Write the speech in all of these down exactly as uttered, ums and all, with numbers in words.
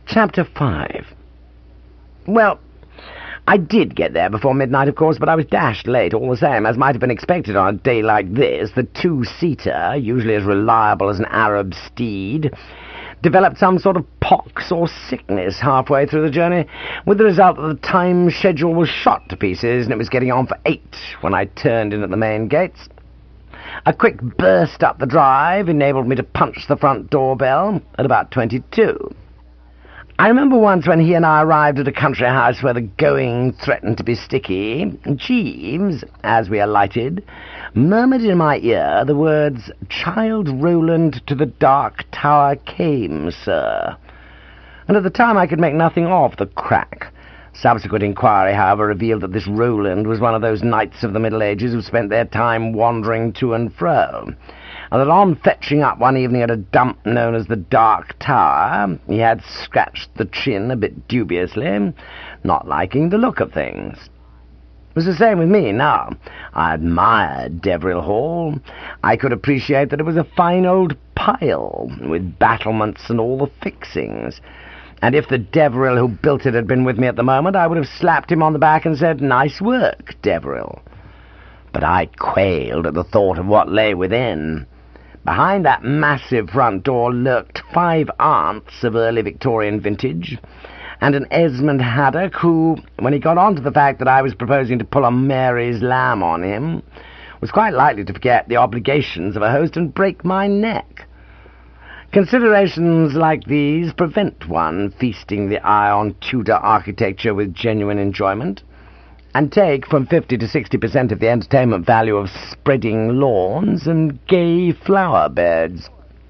Chapter five. Well, I did get there before midnight, of course, but I was dashed late all the same, as might have been expected on a day like this. The two-seater, usually as reliable as an Arab steed, developed some sort of pox or sickness halfway through the journey, with the result that the time schedule was shot to pieces, and it was getting on for eight when I turned in at the main gates. A quick burst up the drive enabled me to punch the front doorbell at about twenty-two. I remember once when he and I arrived at a country house where the going threatened to be sticky, Jeeves, as we alighted, murmured in my ear the words, "Childe Roland to the Dark Tower came, sir." And at the time I could make nothing of the crack. Subsequent inquiry, however, revealed that this Roland was one of those knights of the Middle Ages who spent their time wandering to and fro, and that on fetching up one evening at a dump known as the Dark Tower, he had scratched the chin a bit dubiously, not liking the look of things. It was the same with me now. I admired Deveril Hall. I could appreciate that it was a fine old pile, with battlements and all the fixings. And if the Deveril who built it had been with me at the moment, I would have slapped him on the back and said, "Nice work, Deveril." But I quailed at the thought of what lay within. Behind that massive front door lurked five aunts of early Victorian vintage, and an Esmond Haddock who, when he got on to the fact that I was proposing to pull a Mary's lamb on him, was quite likely to forget the obligations of a host and break my neck. Considerations like these prevent one feasting the eye on Tudor architecture with genuine enjoyment, and take from fifty to sixty percent of the entertainment value of spreading lawns and gay flower beds.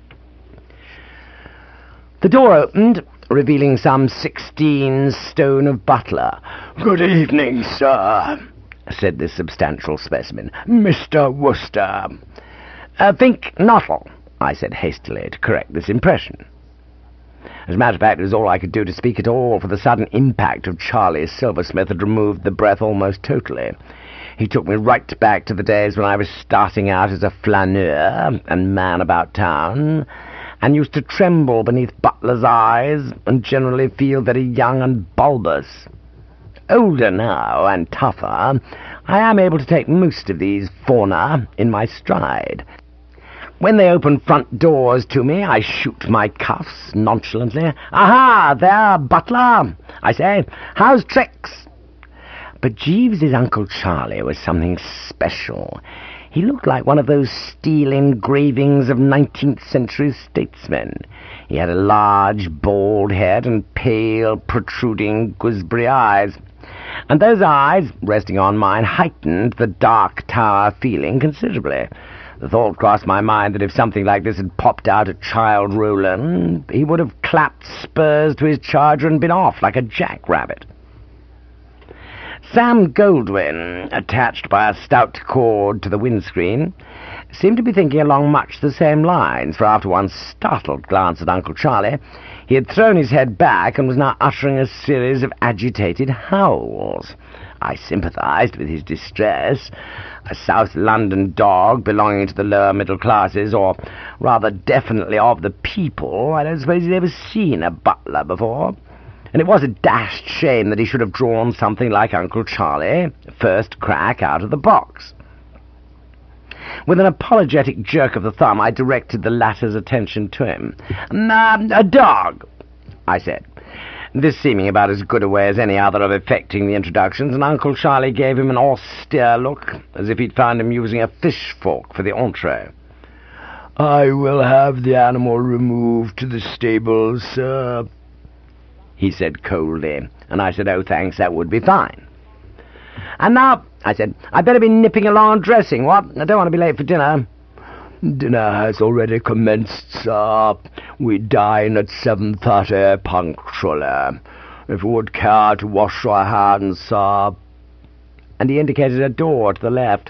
The door opened, revealing some sixteen stone of butler. "Good evening, sir," said this substantial specimen. "Mister Worcester." Uh, "Think Nottle," I said hastily to correct this impression. As a matter of fact, it was all I could do to speak at all, for the sudden impact of Charlie Silversmith had removed the breath almost totally. He took me right back to the days when I was starting out as a flaneur and man about town, and used to tremble beneath butlers' eyes, and generally feel very young and bulbous. Older now, and tougher, I am able to take most of these fauna in my stride. When they open front doors to me, I shoot my cuffs nonchalantly. "Aha, there, butler," I say. "How's tricks?" But Jeeves's Uncle Charlie was something special. He looked like one of those steel engravings of nineteenth century statesmen. He had a large, bald head and pale, protruding gooseberry eyes. And those eyes, resting on mine, heightened the Dark Tower feeling considerably. The thought crossed my mind that if something like this had popped out at Childe Roland, he would have clapped spurs to his charger and been off like a jackrabbit. Sam Goldwyn, attached by a stout cord to the windscreen, seemed to be thinking along much the same lines, for after one startled glance at Uncle Charlie, he had thrown his head back and was now uttering a series of agitated howls. I sympathized with his distress. A South London dog belonging to the lower middle classes, or rather definitely of the people, I don't suppose he'd ever seen a butler before. And it was a dashed shame that he should have drawn something like Uncle Charlie, first crack out of the box. With an apologetic jerk of the thumb, I directed the latter's attention to him. "Nah, a dog," I said, this seeming about as good a way as any other of effecting the introductions, and Uncle Charlie gave him an austere look, as if he'd found him using a fish-fork for the entree. "I will have the animal removed to the stables, sir," he said coldly, and I said, "Oh, thanks, that would be fine." "And now," I said, "I'd better be nipping along and dressing, what? I don't want to be late for dinner." "Dinner has already commenced, sir. We dine at seven thirty punctually. If you would care to wash your hands, sir." And he indicated a door to the left.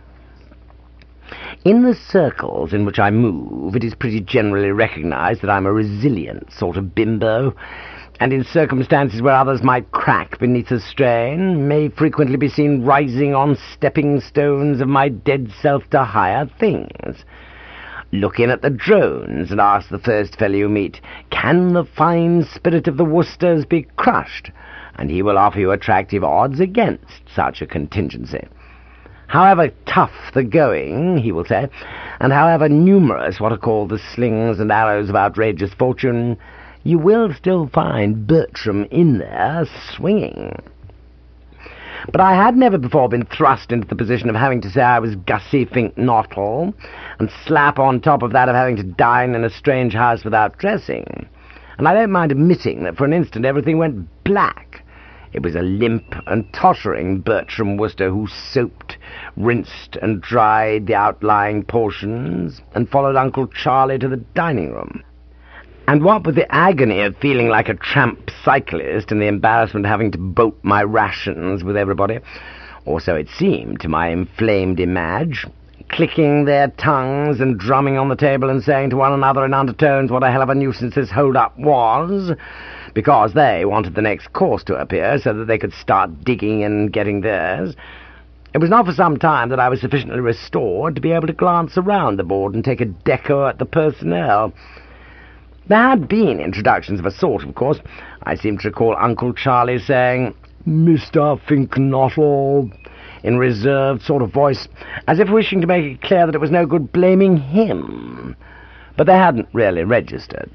In the circles in which I move, it is pretty generally recognized that I'm a resilient sort of bimbo, and in circumstances where others might crack beneath the strain, may frequently be seen rising on stepping stones of my dead self to higher things. Look in at the drones and ask the first fellow you meet, can the fine spirit of the Worcesters be crushed? And he will offer you attractive odds against such a contingency. However tough the going, he will say, and however numerous what are called the slings and arrows of outrageous fortune, you will still find Bertram in there swinging. But I had never before been thrust into the position of having to say I was Gussie Fink Nottle, and slap on top of that of having to dine in a strange house without dressing. And I don't mind admitting that for an instant everything went black. It was a limp and tottering Bertram Wooster who soaped, rinsed, and dried the outlying portions, and followed Uncle Charlie to the dining-room. And what with the agony of feeling like a tramp cyclist and the embarrassment of having to boat my rations with everybody, or so it seemed to my inflamed image, clicking their tongues and drumming on the table and saying to one another in undertones what a hell of a nuisance this hold-up was, because they wanted the next course to appear so that they could start digging and getting theirs, it was not for some time that I was sufficiently restored to be able to glance around the board and take a deco at the personnel. There had been introductions of a sort, of course. I seem to recall Uncle Charlie saying, "Mister Finknottle," in reserved sort of voice, as if wishing to make it clear that it was no good blaming him. But they hadn't really registered.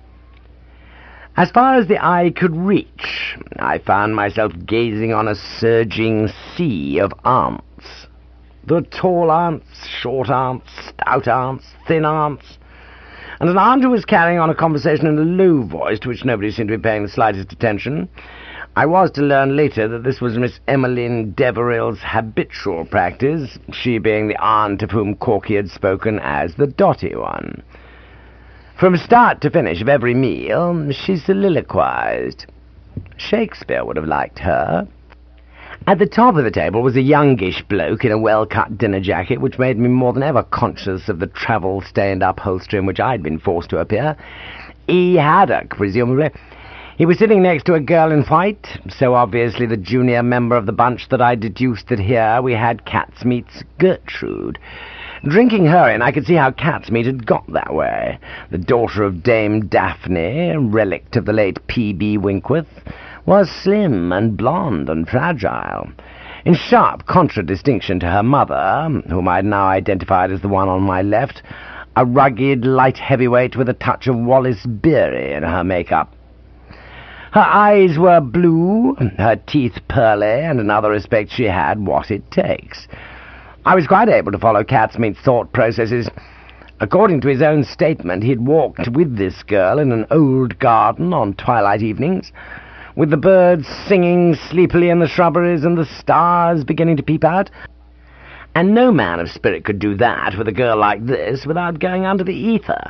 As far as the eye could reach, I found myself gazing on a surging sea of aunts. The tall aunts, short aunts, stout aunts, thin aunts, and an aunt who was carrying on a conversation in a low voice to which nobody seemed to be paying the slightest attention. I was to learn later that this was Miss Emmeline Deveril's habitual practice, she being the aunt of whom Corky had spoken as the dotty one. From start to finish of every meal, she soliloquized. Shakespeare would have liked her. At the top of the table was a youngish bloke in a well-cut dinner jacket, which made me more than ever conscious of the travel-stained upholstery in which I'd been forced to appear. E. Haddock, presumably. He was sitting next to a girl in white, so obviously the junior member of the bunch that I deduced that here we had Catsmeat's Gertrude. Drinking her in, I could see how Catsmeat had got that way. The daughter of Dame Daphne, relict of the late P B Winkworth, was slim and blonde and fragile, in sharp contradistinction to her mother, whom I had now identified as the one on my left, a rugged, light heavyweight with a touch of Wallace Beery in her make-up. Her eyes were blue, her teeth pearly, and in other respects she had what it takes. I was quite able to follow Catsmeat's thought processes. According to his own statement, he'd walked with this girl in an old garden on twilight evenings, with the birds singing sleepily in the shrubberies and the stars beginning to peep out. And no man of spirit could do that with a girl like this without going under the ether.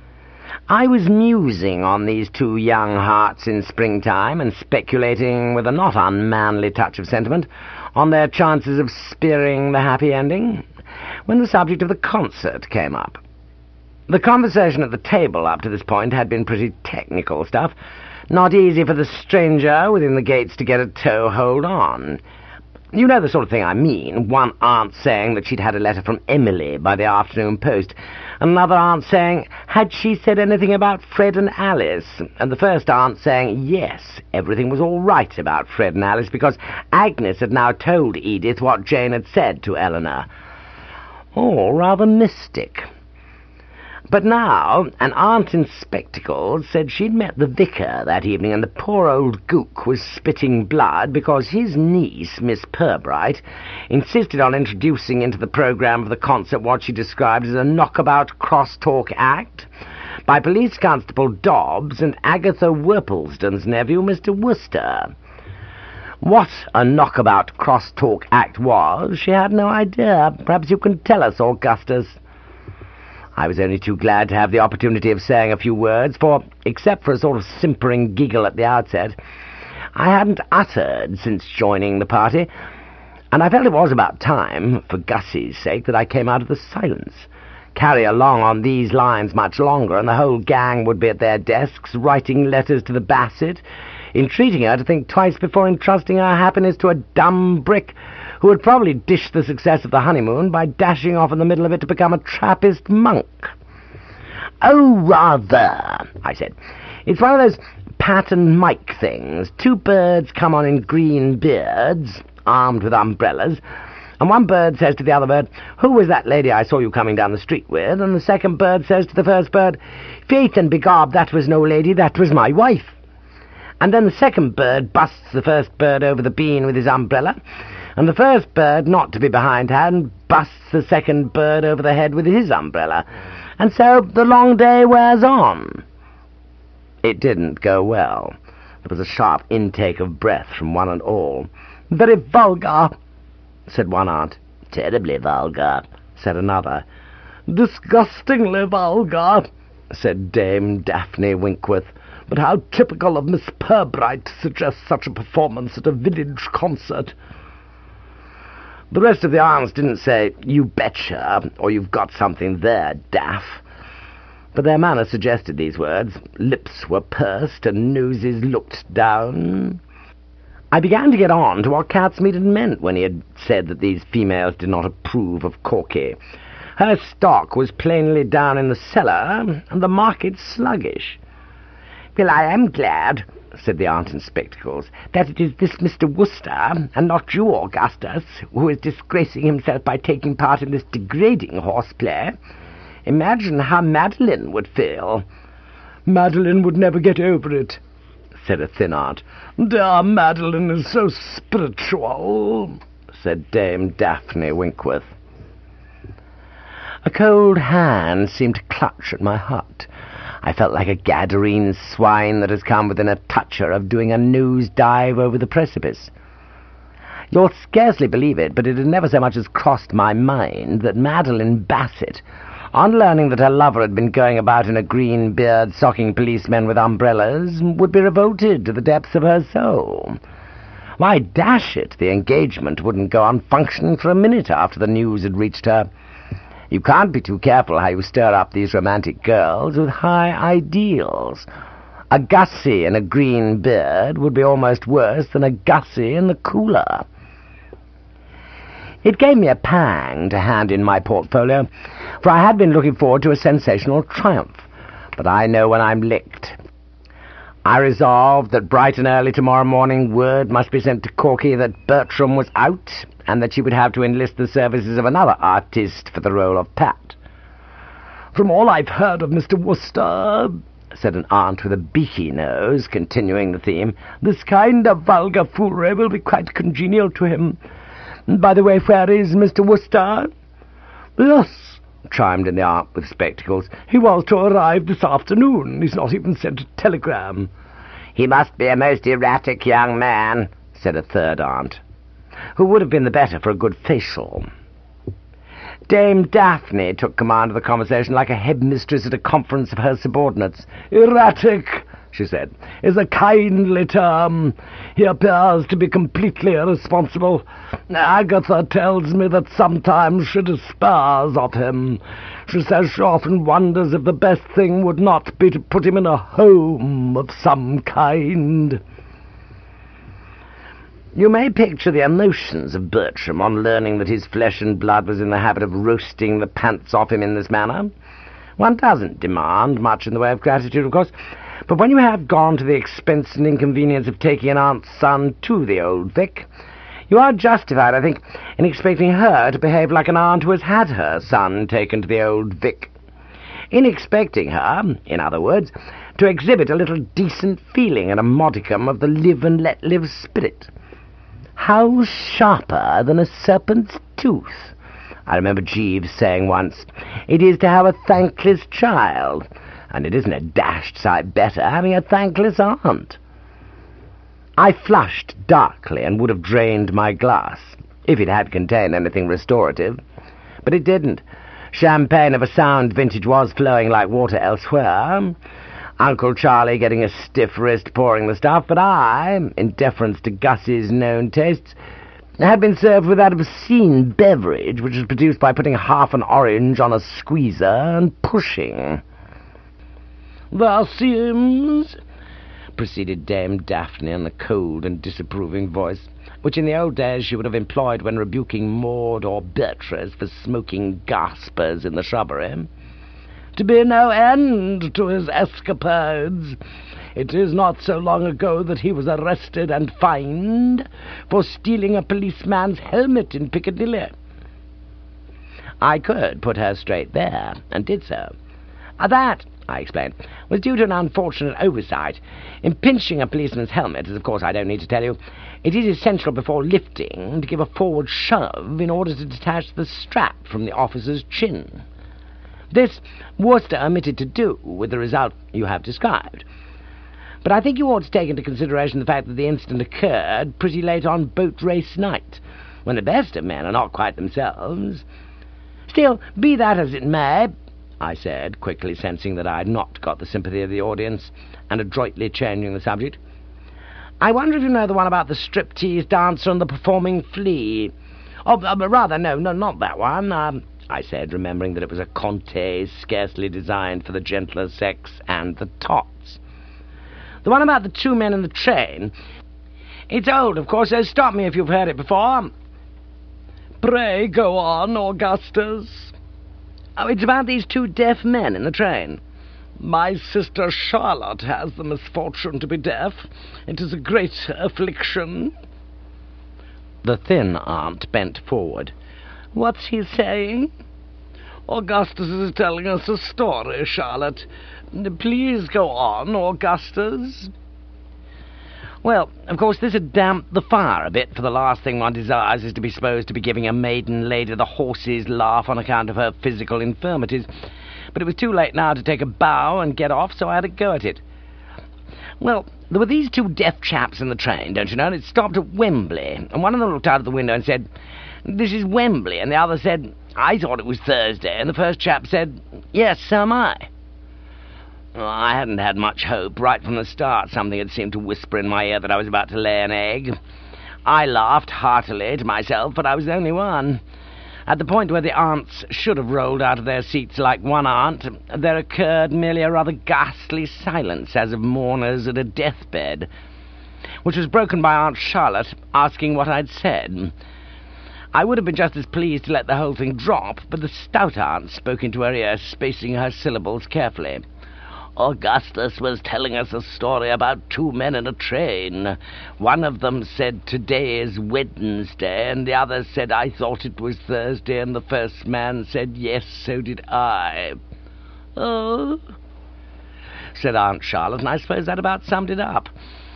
I was musing on these two young hearts in springtime and speculating with a not unmanly touch of sentiment on their chances of spearing the happy ending, when the subject of the concert came up. The conversation at the table up to this point had been pretty technical stuff, not easy for the stranger within the gates to get a toe-hold on. You know the sort of thing I mean, one aunt saying that she'd had a letter from Emily by the afternoon post, another aunt saying, had she said anything about Fred and Alice, and the first aunt saying, yes, everything was all right about Fred and Alice, because Agnes had now told Edith what Jane had said to Eleanor. All rather mystic. But now, an aunt in spectacles said she'd met the vicar that evening, and the poor old gook was spitting blood because his niece, Miss Pirbright, insisted on introducing into the programme of the concert what she described as a knockabout cross-talk act by Police Constable Dobbs and Agatha Worplesdon's nephew, Mister Worcester. What a knockabout cross-talk act was, she had no idea. Perhaps you can tell us, Augustus. I was only too glad to have the opportunity of saying a few words, for, except for a sort of simpering giggle at the outset, I hadn't uttered since joining the party, and I felt it was about time, for Gussie's sake, that I came out of the silence. Carry along on these lines much longer, and the whole gang would be at their desks, writing letters to the Bassett, entreating her to think twice before entrusting her happiness to a dumb brick who would probably dish the success of the honeymoon by dashing off in the middle of it to become a Trappist monk. "Oh, rather," I said. "It's one of those pattern mic things. Two birds come on in green beards, armed with umbrellas, and one bird says to the other bird, 'Who was that lady I saw you coming down the street with?' And the second bird says to the first bird, 'Faith and begob, that was no lady, that was my wife.' And then the second bird busts the first bird over the bean with his umbrella, and the first bird, not to be behindhand, busts the second bird over the head with his umbrella. And so the long day wears on." It didn't go well. There was a sharp intake of breath from one and all. "Very vulgar," said one aunt. "Terribly vulgar," said another. "Disgustingly vulgar," said Dame Daphne Winkworth. "But how typical of Miss Pirbright to suggest such a performance at a village concert." The rest of the aunts didn't say, "You betcha," or "You've got something there, Daff," but their manner suggested these words. Lips were pursed and noses looked down. I began to get on to what Catsmeat had meant when he had said that these females did not approve of Corky. Her stock was plainly down in the cellar, and the market sluggish. "Well, I am glad," said the aunt in spectacles, "that it is this Mister Wooster, and not you, Augustus, who is disgracing himself by taking part in this degrading horseplay. Imagine how Madeline would feel." "Madeline would never get over it," said a thin aunt. "Dear Madeline is so spiritual," said Dame Daphne Winkworth. A cold hand seemed to clutch at my heart. I felt like a Gadarene swine that has come within a toucher of doing a nose-dive over the precipice. You'll scarcely believe it, but it had never so much as crossed my mind that Madeline Bassett, on learning that her lover had been going about in a green beard socking policemen with umbrellas, would be revolted to the depths of her soul. Why, dash it, the engagement wouldn't go on functioning for a minute after the news had reached her. You can't be too careful how you stir up these romantic girls with high ideals. A Gussie in a green beard would be almost worse than a Gussie in the cooler. It gave me a pang to hand in my portfolio, for I had been looking forward to a sensational triumph. But I know when I'm licked. I resolved that bright and early tomorrow morning word must be sent to Corky that Bertram was out, and that she would have to enlist the services of another artiste for the role of Pat. "From all I've heard of Mister Wooster," said an aunt with a beaky nose, continuing the theme, "this kind of vulgar foolery will be quite congenial to him. By the way, where is Mister Wooster?" "Yes," chimed in the aunt with spectacles, "he was to arrive this afternoon. He's not even sent a telegram." "He must be a most erratic young man," said a third aunt, who would have been the better for a good facial. Dame Daphne took command of the conversation like a headmistress at a conference of her subordinates. "Erratic," she said, "is a kindly term. He appears to be completely irresponsible. Agatha tells me that sometimes she despairs of him. She says she often wonders if the best thing would not be to put him in a home of some kind." You may picture the emotions of Bertram on learning that his flesh and blood was in the habit of roasting the pants off him in this manner. One doesn't demand much in the way of gratitude, of course, but when you have gone to the expense and inconvenience of taking an aunt's son to the Old Vic, you are justified, I think, in expecting her to behave like an aunt who has had her son taken to the Old Vic. In expecting her, in other words, to exhibit a little decent feeling and a modicum of the live-and-let-live spirit. How sharper than a serpent's tooth, I remember Jeeves saying once, it is to have a thankless child, and it isn't a dashed sight better having a thankless aunt. I flushed darkly and would have drained my glass, if it had contained anything restorative, but it didn't. Champagne of a sound vintage was flowing like water elsewhere, Uncle Charlie getting a stiff wrist pouring the stuff, but I, in deference to Gussie's known tastes, had been served with that obscene beverage which was produced by putting half an orange on a squeezer and pushing. "There seems," proceeded Dame Daphne in a cold and disapproving voice, which in the old days she would have employed when rebuking Maud or Beatrice for smoking gaspers in the shrubbery, to be no end to his escapades. It is not so long ago that he was arrested and fined for stealing a policeman's helmet in Piccadilly. I could put her straight there, and did so. That, I explained, was due to an unfortunate oversight. In pinching a policeman's helmet, as of course I don't need to tell you, it is essential before lifting to give a forward shove in order to detach the strap from the officer's chin. This Worcester omitted to do, with the result you have described. But I think you ought to take into consideration the fact that the incident occurred pretty late on boat race night, when the best of men are not quite themselves. Still, be that as it may, I said, quickly sensing that I had not got the sympathy of the audience, and adroitly changing the subject, I wonder if you know the one about the striptease dancer and the performing flea. Oh, uh, rather, no, no, not that one, um, I said, remembering that it was a conte scarcely designed for the gentler sex and the tots. The one about the two men in the train. It's old, of course, so stop me if you've heard it before. Pray go on, Augustus. Oh, it's about these two deaf men in the train. My sister Charlotte has the misfortune to be deaf. It is a great affliction. The thin aunt bent forward. What's he saying? Augustus is telling us a story, Charlotte. Please go on, Augustus. Well, of course, this had damped the fire a bit, for the last thing one desires is to be supposed to be giving a maiden lady the horse's laugh on account of her physical infirmities. But it was too late now to take a bow and get off, so I had a go at it. Well, there were these two deaf chaps in the train, don't you know, and it stopped at Wembley, and one of them looked out of the window and said, "This is Wembley," and the other said, "I thought it was Thursday," and the first chap said, "Yes, so am I." Well, I hadn't had much hope. Right from the start, something had seemed to whisper in my ear that I was about to lay an egg. I laughed heartily to myself, but I was the only one. At the point where the aunts should have rolled out of their seats like one aunt, there occurred merely a rather ghastly silence, as of mourners at a deathbed, which was broken by Aunt Charlotte asking what I'd said. I would have been just as pleased to let the whole thing drop, but the stout aunt spoke into her ear, spacing her syllables carefully. Augustus was telling us a story about two men in a train. One of them said, "Today is Wednesday," and the other said, "I thought it was Thursday," and the first man said, "Yes, so did I." "Oh," said Aunt Charlotte, and I suppose that about summed it up.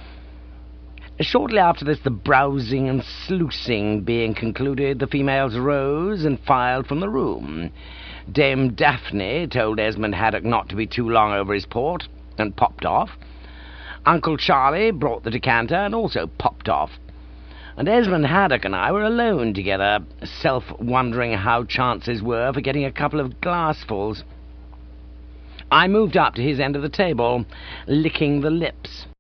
Shortly after this, the browsing and sluicing being concluded, the females rose and filed from the room. Dame Daphne told Esmond Haddock not to be too long over his port, and popped off. Uncle Charlie brought the decanter, and also popped off. And Esmond Haddock and I were alone together, self-wondering how chances were for getting a couple of glassfuls. I moved up to his end of the table, licking the lips.